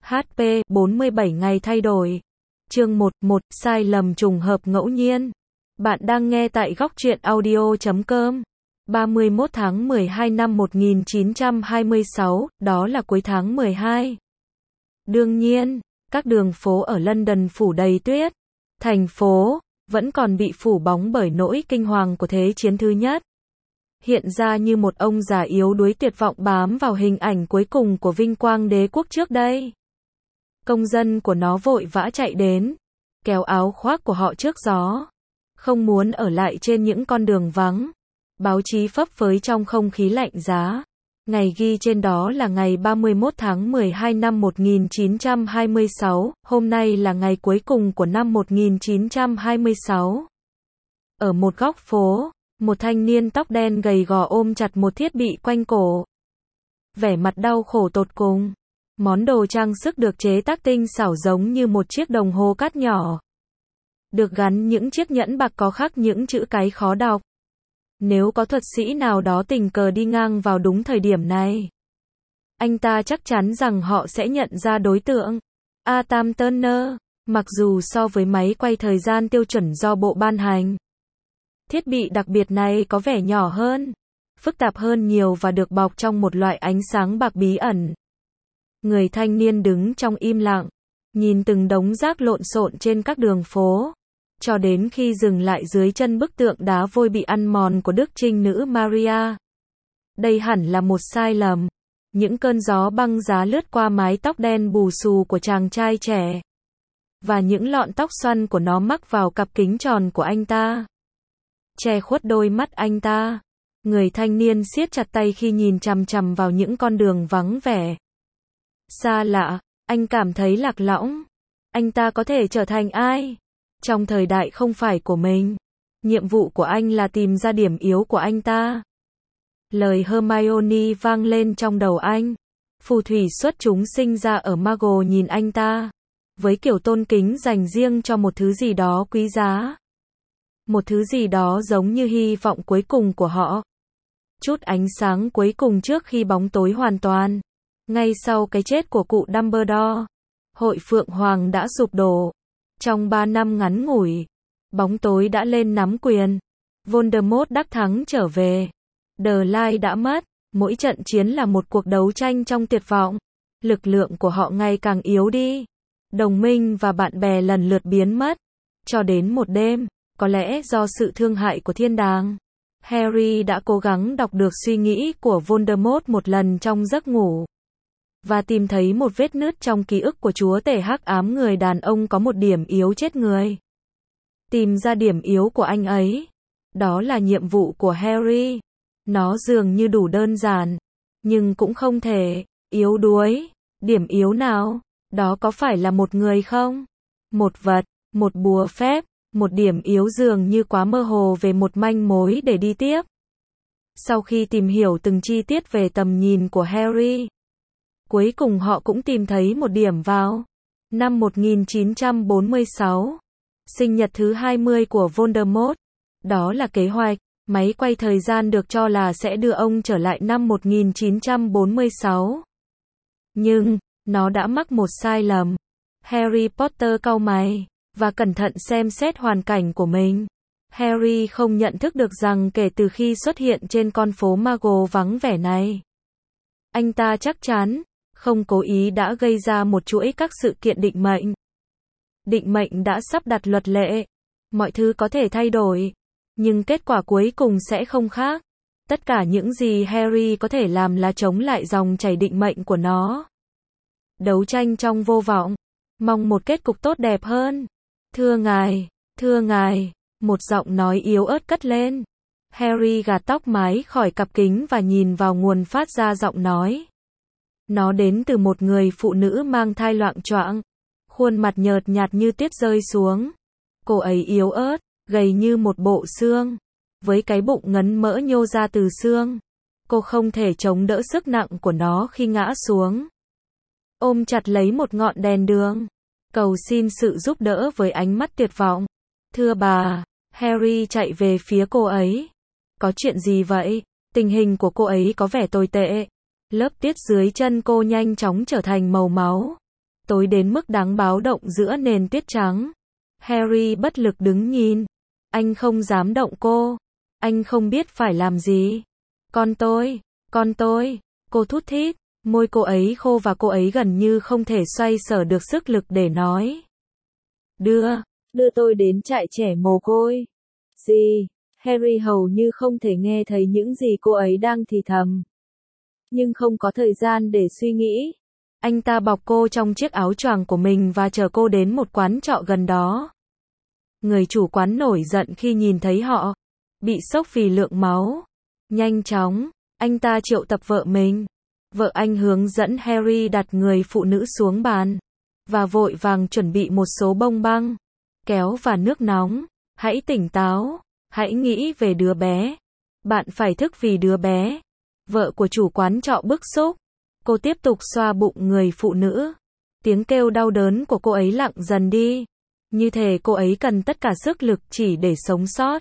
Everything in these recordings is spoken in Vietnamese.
HP 47 ngày thay đổi. Chương 1, sai lầm trùng hợp ngẫu nhiên. Bạn đang nghe tại góc truyện audio.com. 31 tháng 12 năm 1926, đó là cuối tháng 12. Đương nhiên, các đường phố ở London phủ đầy tuyết. Thành phố vẫn còn bị phủ bóng bởi nỗi kinh hoàng của Thế chiến thứ nhất. Hiện ra như một ông già yếu đuối tuyệt vọng bám vào hình ảnh cuối cùng của vinh quang đế quốc trước đây. Công dân của nó vội vã chạy đến, kéo áo khoác của họ trước gió, không muốn ở lại trên những con đường vắng. Báo chí phấp phới trong không khí lạnh giá. Ngày ghi trên đó là ngày 31 tháng 12 năm 1926, hôm nay là ngày cuối cùng của năm 1926. Ở một góc phố, một thanh niên tóc đen gầy gò ôm chặt một thiết bị quanh cổ. Vẻ mặt đau khổ tột cùng. Món đồ trang sức được chế tác tinh xảo giống như một chiếc đồng hồ cát nhỏ. Được gắn những chiếc nhẫn bạc có khắc những chữ cái khó đọc. Nếu có thuật sĩ nào đó tình cờ đi ngang vào đúng thời điểm này, anh ta chắc chắn rằng họ sẽ nhận ra đối tượng. Atam Turner, mặc dù so với máy quay thời gian tiêu chuẩn do bộ ban hành, thiết bị đặc biệt này có vẻ nhỏ hơn, phức tạp hơn nhiều và được bọc trong một loại ánh sáng bạc bí ẩn. Người thanh niên đứng trong im lặng, nhìn từng đống rác lộn xộn trên các đường phố, cho đến khi dừng lại dưới chân bức tượng đá vôi bị ăn mòn của Đức Trinh Nữ Maria. Đây hẳn là một sai lầm. Những cơn gió băng giá lướt qua mái tóc đen bù xù của chàng trai trẻ, và những lọn tóc xoăn của nó mắc vào cặp kính tròn của anh ta, che khuất đôi mắt anh ta. Người thanh niên siết chặt tay khi nhìn chằm chằm vào những con đường vắng vẻ. Xa lạ, anh cảm thấy lạc lõng. Anh ta có thể trở thành ai trong thời đại không phải của mình? Nhiệm vụ của anh là tìm ra điểm yếu của anh ta. Lời Hermione vang lên trong đầu anh. Phù thủy xuất chúng sinh ra ở Muggle nhìn anh ta với kiểu tôn kính dành riêng cho một thứ gì đó quý giá. Một thứ gì đó giống như hy vọng cuối cùng của họ. Chút ánh sáng cuối cùng trước khi bóng tối hoàn toàn. Ngay sau cái chết của cụ Dumbledore, Hội Phượng Hoàng đã sụp đổ. Trong 3 năm ngắn ngủi, bóng tối đã lên nắm quyền. Voldemort đắc thắng trở về. Dursley đã mất. Mỗi trận chiến là một cuộc đấu tranh trong tuyệt vọng. Lực lượng của họ ngày càng yếu đi. Đồng minh và bạn bè lần lượt biến mất. Cho đến một đêm, có lẽ do sự thương hại của thiên đàng, Harry đã cố gắng đọc được suy nghĩ của Voldemort một lần trong giấc ngủ, và tìm thấy một vết nứt trong ký ức của chúa tể hắc ám. Người đàn ông có một điểm yếu chết người. Tìm ra điểm yếu của anh ấy. Đó là nhiệm vụ của Harry. Nó dường như đủ đơn giản, nhưng cũng không thể. Yếu đuối. Điểm yếu nào? Đó có phải là một người không? Một vật? Một bùa phép? Một điểm yếu dường như quá mơ hồ về một manh mối để đi tiếp. Sau khi tìm hiểu từng chi tiết về tầm nhìn của Harry, cuối cùng họ cũng tìm thấy một điểm vào năm 1946, sinh nhật thứ 20 của Voldemort. Đó là kế hoạch. Máy quay thời gian được cho là sẽ đưa ông trở lại năm 1946. Nhưng, nó đã mắc một sai lầm. Harry Potter cau mày và cẩn thận xem xét hoàn cảnh của mình. Harry không nhận thức được rằng kể từ khi xuất hiện trên con phố Muggle vắng vẻ này, anh ta chắc chắn không cố ý đã gây ra một chuỗi các sự kiện định mệnh. Định mệnh đã sắp đặt luật lệ. Mọi thứ có thể thay đổi, nhưng kết quả cuối cùng sẽ không khác. Tất cả những gì Harry có thể làm là chống lại dòng chảy định mệnh của nó. Đấu tranh trong vô vọng, mong một kết cục tốt đẹp hơn. Thưa ngài, một giọng nói yếu ớt cất lên. Harry gạt tóc mái khỏi cặp kính và nhìn vào nguồn phát ra giọng nói. Nó đến từ một người phụ nữ mang thai loạng choạng, khuôn mặt nhợt nhạt như tuyết rơi xuống. Cô ấy yếu ớt, gầy như một bộ xương, với cái bụng ngấn mỡ nhô ra từ xương. Cô không thể chống đỡ sức nặng của nó khi ngã xuống. Ôm chặt lấy một ngọn đèn đường, cầu xin sự giúp đỡ với ánh mắt tuyệt vọng. Thưa bà, Harry chạy về phía cô ấy. Có chuyện gì vậy? Tình hình của cô ấy có vẻ tồi tệ. Lớp tuyết dưới chân cô nhanh chóng trở thành màu máu. tối đến mức đáng báo động giữa nền tuyết trắng. Harry bất lực đứng nhìn. Anh không dám động cô. Anh không biết phải làm gì. Con tôi, cô thút thít, môi cô ấy khô và cô ấy gần như không thể xoay sở được sức lực để nói. Đưa tôi đến trại trẻ mồ côi. Gì? Harry hầu như không thể nghe thấy những gì cô ấy đang thì thầm. Nhưng không có thời gian để suy nghĩ. Anh ta bọc cô trong chiếc áo choàng của mình và chở cô đến một quán trọ gần đó. Người chủ quán nổi giận khi nhìn thấy họ. Bị sốc vì lượng máu. Nhanh chóng, anh ta triệu tập vợ mình. Vợ anh hướng dẫn Harry đặt người phụ nữ xuống bàn. Và vội vàng chuẩn bị một số bông băng, kéo và nước nóng. Hãy tỉnh táo. Hãy nghĩ về đứa bé. Bạn phải thức vì đứa bé. Vợ của chủ quán trọ bức xúc. Cô tiếp tục xoa bụng người phụ nữ. Tiếng kêu đau đớn của cô ấy lặng dần đi. Như thể cô ấy cần tất cả sức lực chỉ để sống sót.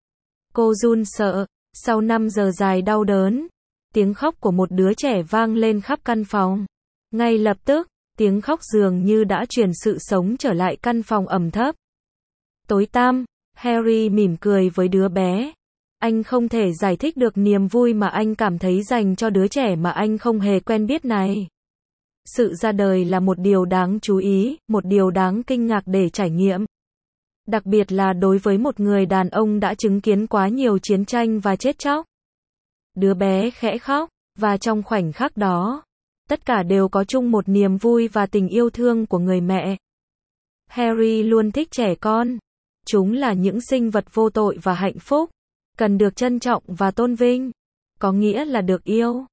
Cô run sợ. Sau 5 giờ dài đau đớn, tiếng khóc của một đứa trẻ vang lên khắp căn phòng. Ngay lập tức, tiếng khóc dường như đã truyền sự sống trở lại căn phòng ẩm thấp. Tối tăm, Harry mỉm cười với đứa bé. Anh không thể giải thích được niềm vui mà anh cảm thấy dành cho đứa trẻ mà anh không hề quen biết này. Sự ra đời là một điều đáng chú ý, một điều đáng kinh ngạc để trải nghiệm. Đặc biệt là đối với một người đàn ông đã chứng kiến quá nhiều chiến tranh và chết chóc. Đứa bé khẽ khóc, và trong khoảnh khắc đó, tất cả đều có chung một niềm vui và tình yêu thương của người mẹ. Harry luôn thích trẻ con. Chúng là những sinh vật vô tội và hạnh phúc, cần được trân trọng và tôn vinh. Có nghĩa là được yêu.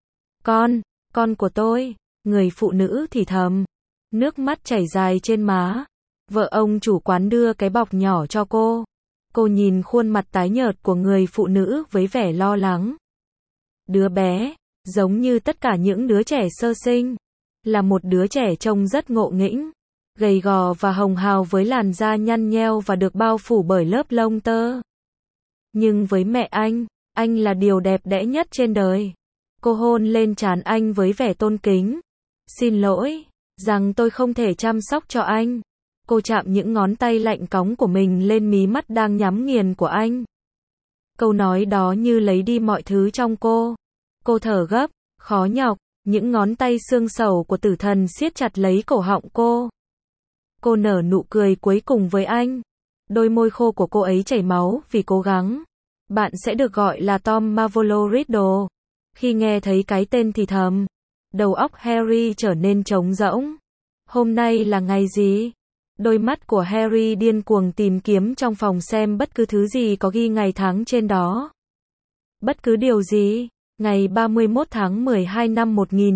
Con của tôi, người phụ nữ thì thầm. Nước mắt chảy dài trên má. Vợ ông chủ quán đưa cái bọc nhỏ cho cô. Cô nhìn khuôn mặt tái nhợt của người phụ nữ với vẻ lo lắng. Đứa bé, giống như tất cả những đứa trẻ sơ sinh, là một đứa trẻ trông rất ngộ nghĩnh, gầy gò và hồng hào với làn da nhăn nheo và được bao phủ bởi lớp lông tơ. Nhưng với mẹ anh là điều đẹp đẽ nhất trên đời. Cô hôn lên trán anh với vẻ tôn kính. Xin lỗi, rằng tôi không thể chăm sóc cho anh. Cô chạm những ngón tay lạnh cóng của mình lên mí mắt đang nhắm nghiền của anh. Câu nói đó như lấy đi mọi thứ trong cô. Cô thở gấp, khó nhọc, những ngón tay xương sầu của tử thần siết chặt lấy cổ họng cô. Cô nở nụ cười cuối cùng với anh. Đôi môi khô của cô ấy chảy máu vì cố gắng. Bạn sẽ được gọi là Tom Marvolo Riddle. Khi nghe thấy cái tên thì thầm, đầu óc Harry trở nên trống rỗng. Hôm nay là ngày gì? Đôi mắt của Harry điên cuồng tìm kiếm trong phòng xem bất cứ thứ gì có ghi ngày tháng trên đó. Bất cứ điều gì. Ngày 31 tháng 12 năm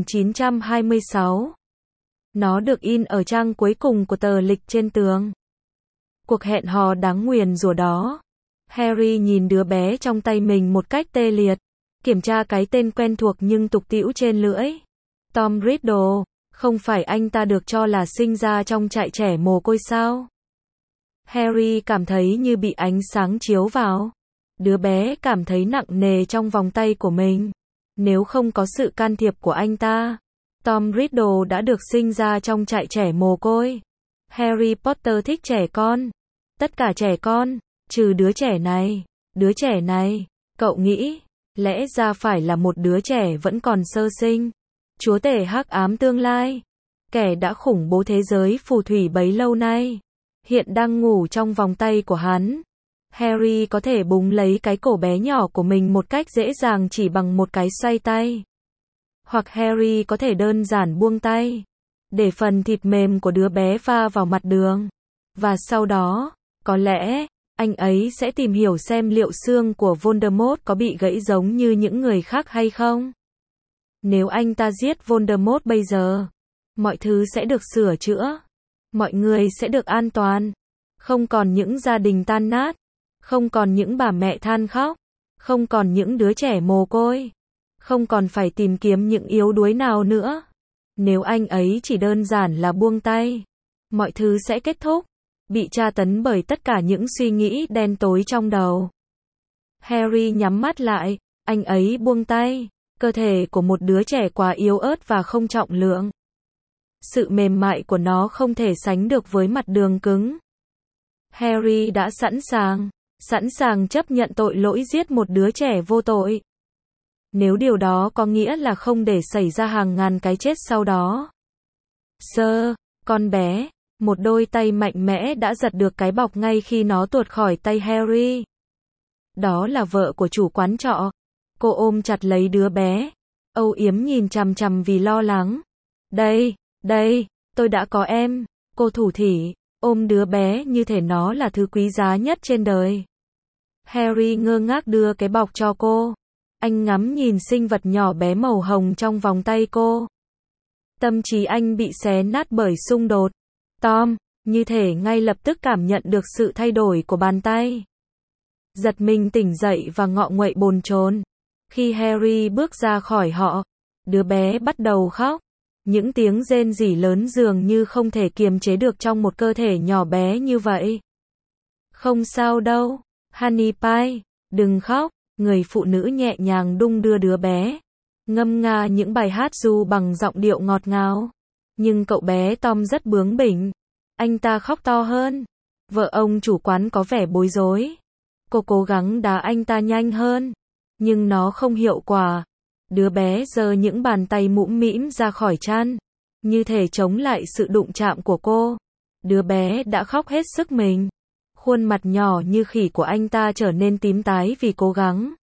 1926. Nó được in ở trang cuối cùng của tờ lịch trên tường. Cuộc hẹn hò đáng nguyền rủa đó. Harry nhìn đứa bé trong tay mình một cách tê liệt. Kiểm tra cái tên quen thuộc nhưng tục tĩu trên lưỡi. Tom Riddle. Không phải anh ta được cho là sinh ra trong trại trẻ mồ côi sao? Harry cảm thấy như bị ánh sáng chiếu vào. Đứa bé cảm thấy nặng nề trong vòng tay của mình. Nếu không có sự can thiệp của anh ta, Tom Riddle đã được sinh ra trong trại trẻ mồ côi. Harry Potter thích trẻ con. Tất cả trẻ con, trừ đứa trẻ này. Đứa trẻ này, cậu nghĩ, lẽ ra phải là một đứa trẻ vẫn còn sơ sinh. Chúa tể hắc ám tương lai, kẻ đã khủng bố thế giới phù thủy bấy lâu nay, hiện đang ngủ trong vòng tay của hắn. Harry có thể búng lấy cái cổ bé nhỏ của mình một cách dễ dàng chỉ bằng một cái xoay tay. Hoặc Harry có thể đơn giản buông tay, để phần thịt mềm của đứa bé va vào mặt đường. Và sau đó, có lẽ, anh ấy sẽ tìm hiểu xem liệu xương của Voldemort có bị gãy giống như những người khác hay không. Nếu anh ta giết Voldemort bây giờ, mọi thứ sẽ được sửa chữa. Mọi người sẽ được an toàn. Không còn những gia đình tan nát. Không còn những bà mẹ than khóc. Không còn những đứa trẻ mồ côi. Không còn phải tìm kiếm những yếu đuối nào nữa. Nếu anh ấy chỉ đơn giản là buông tay, mọi thứ sẽ kết thúc. Bị tra tấn bởi tất cả những suy nghĩ đen tối trong đầu. Harry nhắm mắt lại. Anh ấy buông tay. Cơ thể của một đứa trẻ quá yếu ớt và không trọng lượng. Sự mềm mại của nó không thể sánh được với mặt đường cứng. Harry đã sẵn sàng chấp nhận tội lỗi giết một đứa trẻ vô tội. Nếu điều đó có nghĩa là không để xảy ra hàng ngàn cái chết sau đó. Con bé, một đôi tay mạnh mẽ đã giật được cái bọc ngay khi nó tuột khỏi tay Harry. Đó là vợ của chủ quán trọ. Cô ôm chặt lấy đứa bé, âu yếm nhìn chằm chằm vì lo lắng. Đây, tôi đã có em. Cô thủ thỉ, ôm đứa bé như thể nó là thứ quý giá nhất trên đời. Harry ngơ ngác đưa cái bọc cho cô. Anh ngắm nhìn sinh vật nhỏ bé màu hồng trong vòng tay cô. Tâm trí anh bị xé nát bởi xung đột. Tom, như thể ngay lập tức cảm nhận được sự thay đổi của bàn tay. Giật mình tỉnh dậy và ngọ nguậy bồn chồn. Khi Harry bước ra khỏi họ, đứa bé bắt đầu khóc. Những tiếng rên rỉ lớn dường như không thể kiềm chế được trong một cơ thể nhỏ bé như vậy. Không sao đâu, Honey Pie, đừng khóc. Người phụ nữ nhẹ nhàng đung đưa đứa bé, ngâm nga những bài hát ru bằng giọng điệu ngọt ngào. Nhưng cậu bé Tom rất bướng bỉnh. Anh ta khóc to hơn. Vợ ông chủ quán có vẻ bối rối. Cô cố gắng đá anh ta nhanh hơn, nhưng nó không hiệu quả. Đứa bé giơ những bàn tay mũm mĩm ra khỏi chăn, như thể chống lại sự đụng chạm của cô. Đứa bé đã khóc hết sức mình. Khuôn mặt nhỏ như khỉ của anh ta trở nên tím tái vì cố gắng.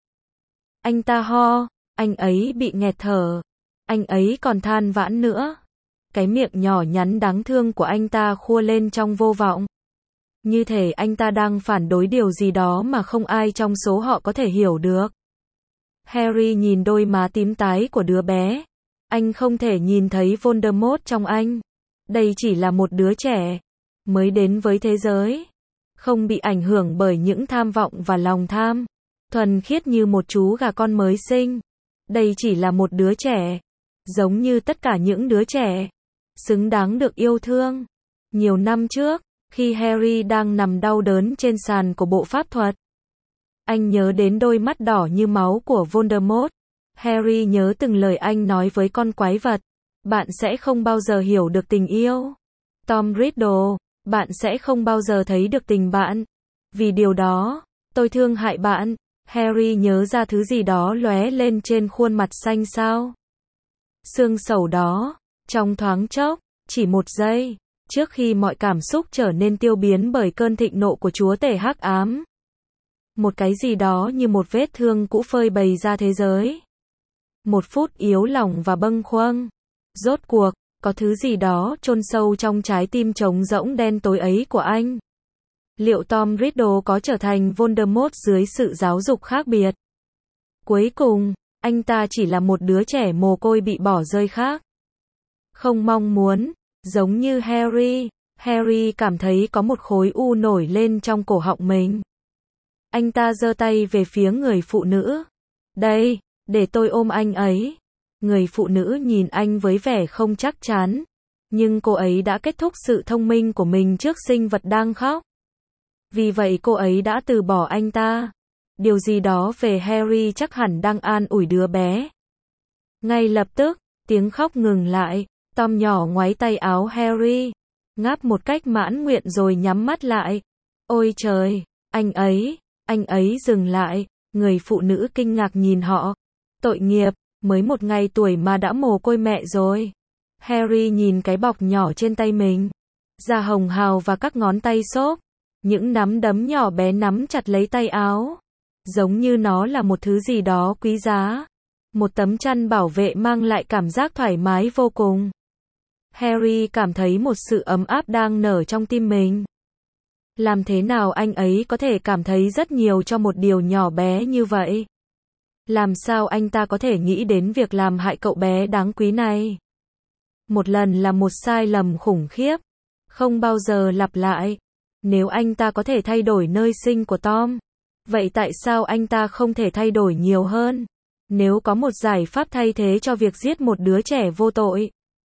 Anh ta ho, anh ấy bị nghẹt thở. Anh ấy còn than vãn nữa. Cái miệng nhỏ nhắn đáng thương của anh ta khua lên trong vô vọng. Như thể anh ta đang phản đối điều gì đó mà không ai trong số họ có thể hiểu được. Harry nhìn đôi má tím tái của đứa bé. Anh không thể nhìn thấy Voldemort trong anh. Đây chỉ là một đứa trẻ mới đến với thế giới, không bị ảnh hưởng bởi những tham vọng và lòng tham, thuần khiết như một chú gà con mới sinh. Đây chỉ là một đứa trẻ, giống như tất cả những đứa trẻ, xứng đáng được yêu thương. Nhiều năm trước, khi Harry đang nằm đau đớn trên sàn của bộ pháp thuật, anh nhớ đến đôi mắt đỏ như máu của Voldemort. Harry nhớ từng lời anh nói với con quái vật. Bạn sẽ không bao giờ hiểu được tình yêu, Tom Riddle. Bạn sẽ không bao giờ thấy được tình bạn. Vì điều đó, tôi thương hại bạn. Harry nhớ ra thứ gì đó lóe lên trên khuôn mặt xanh xao. Xương sầu đó, trong thoáng chốc, chỉ một giây, trước khi mọi cảm xúc trở nên tiêu biến bởi cơn thịnh nộ của chúa tể hắc ám. Một cái gì đó như một vết thương cũ phơi bày ra thế giới. Một phút yếu lòng và bâng khuâng. Rốt cuộc, có thứ gì đó chôn sâu trong trái tim trống rỗng đen tối ấy của anh. Liệu Tom Riddle có trở thành Voldemort dưới sự giáo dục khác biệt? Cuối cùng, anh ta chỉ là một đứa trẻ mồ côi bị bỏ rơi khác. Không mong muốn, giống như Harry. Harry cảm thấy có một khối u nổi lên trong cổ họng mình. Anh ta giơ tay về phía người phụ nữ. Đây, để tôi ôm anh ấy. Người phụ nữ nhìn anh với vẻ không chắc chắn. Nhưng cô ấy đã kết thúc sự thông minh của mình trước sinh vật đang khóc. Vì vậy cô ấy đã từ bỏ anh ta. Điều gì đó về Harry chắc hẳn đang an ủi đứa bé. Ngay lập tức, tiếng khóc ngừng lại. Tom nhỏ ngoáy tay áo Harry, ngáp một cách mãn nguyện rồi nhắm mắt lại. Ôi trời, anh ấy dừng lại. Người phụ nữ kinh ngạc nhìn họ. Tội nghiệp, mới một ngày tuổi mà đã mồ côi mẹ rồi. Harry nhìn cái bọc nhỏ trên tay mình. Da hồng hào và các ngón tay xốp. Những nắm đấm nhỏ bé nắm chặt lấy tay áo. Giống như nó là một thứ gì đó quý giá. Một tấm chăn bảo vệ mang lại cảm giác thoải mái vô cùng. Harry cảm thấy một sự ấm áp đang nở trong tim mình. Làm thế nào anh ấy có thể cảm thấy rất nhiều cho một điều nhỏ bé như vậy? Làm sao anh ta có thể nghĩ đến việc làm hại cậu bé đáng quý này? Một lần là một sai lầm khủng khiếp, không bao giờ lặp lại. Nếu anh ta có thể thay đổi nơi sinh của Tom, vậy tại sao anh ta không thể thay đổi nhiều hơn? Nếu có một giải pháp thay thế cho việc giết một đứa trẻ vô tội,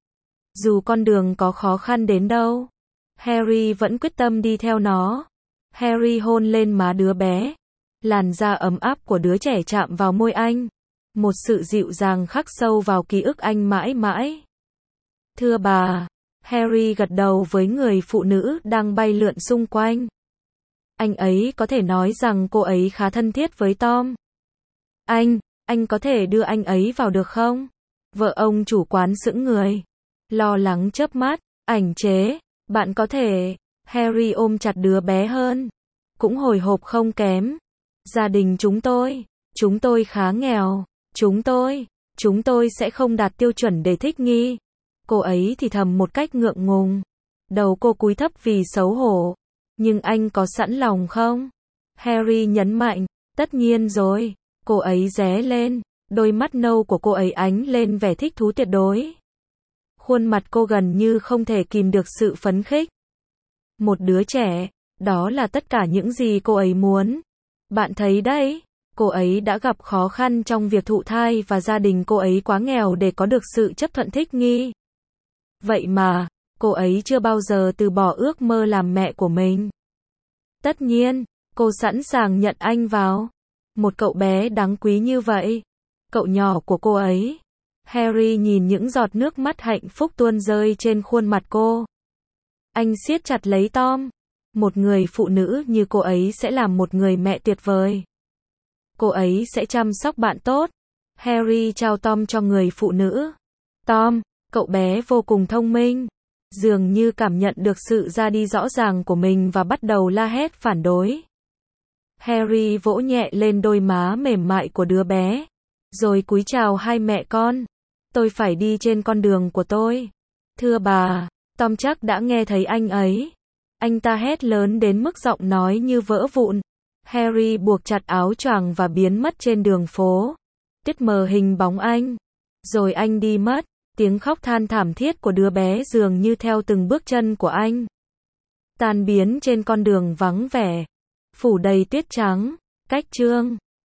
dù con đường có khó khăn đến đâu, Harry vẫn quyết tâm đi theo nó. Harry hôn lên má đứa bé. Làn da ấm áp của đứa trẻ chạm vào môi anh. Một sự dịu dàng khắc sâu vào ký ức anh mãi mãi. Thưa bà, Harry gật đầu với người phụ nữ đang bay lượn xung quanh. Anh ấy có thể nói rằng cô ấy khá thân thiết với Tom. Anh có thể đưa anh ấy vào được không? Vợ ông chủ quán sững người. Lo lắng chớp mắt, ảnh chế, bạn có thể. Harry ôm chặt đứa bé hơn. Cũng hồi hộp không kém. Gia đình chúng tôi khá nghèo. Chúng tôi sẽ không đạt tiêu chuẩn để thích nghi. Cô ấy thì thầm một cách ngượng ngùng. Đầu cô cúi thấp vì xấu hổ. Nhưng anh có sẵn lòng không? Harry nhấn mạnh, tất nhiên rồi. Cô ấy ré lên, đôi mắt nâu của cô ấy ánh lên vẻ thích thú tuyệt đối. Khuôn mặt cô gần như không thể kìm được sự phấn khích. Một đứa trẻ, đó là tất cả những gì cô ấy muốn. Bạn thấy đấy, cô ấy đã gặp khó khăn trong việc thụ thai và gia đình cô ấy quá nghèo để có được sự chấp thuận thích nghi. Vậy mà, cô ấy chưa bao giờ từ bỏ ước mơ làm mẹ của mình. Tất nhiên, cô sẵn sàng nhận anh vào. Một cậu bé đáng quý như vậy. Cậu nhỏ của cô ấy. Harry nhìn những giọt nước mắt hạnh phúc tuôn rơi trên khuôn mặt cô. Anh siết chặt lấy Tom. Một người phụ nữ như cô ấy sẽ làm một người mẹ tuyệt vời. Cô ấy sẽ chăm sóc bạn tốt. Harry trao Tom cho người phụ nữ. Tom, cậu bé vô cùng thông minh. Dường như cảm nhận được sự ra đi rõ ràng của mình và bắt đầu la hét phản đối. Harry vỗ nhẹ lên đôi má mềm mại của đứa bé. Rồi cúi chào hai mẹ con. Tôi phải đi trên con đường của tôi. Thưa bà, Tom chắc đã nghe thấy anh ấy. Anh ta hét lớn đến mức giọng nói như vỡ vụn. Harry buộc chặt áo choàng và biến mất trên đường phố. Tuyết mờ hình bóng anh. Rồi anh đi mất. Tiếng khóc than thảm thiết của đứa bé dường như theo từng bước chân của anh. Tan biến trên con đường vắng vẻ. Phủ đầy tuyết trắng. Cách chương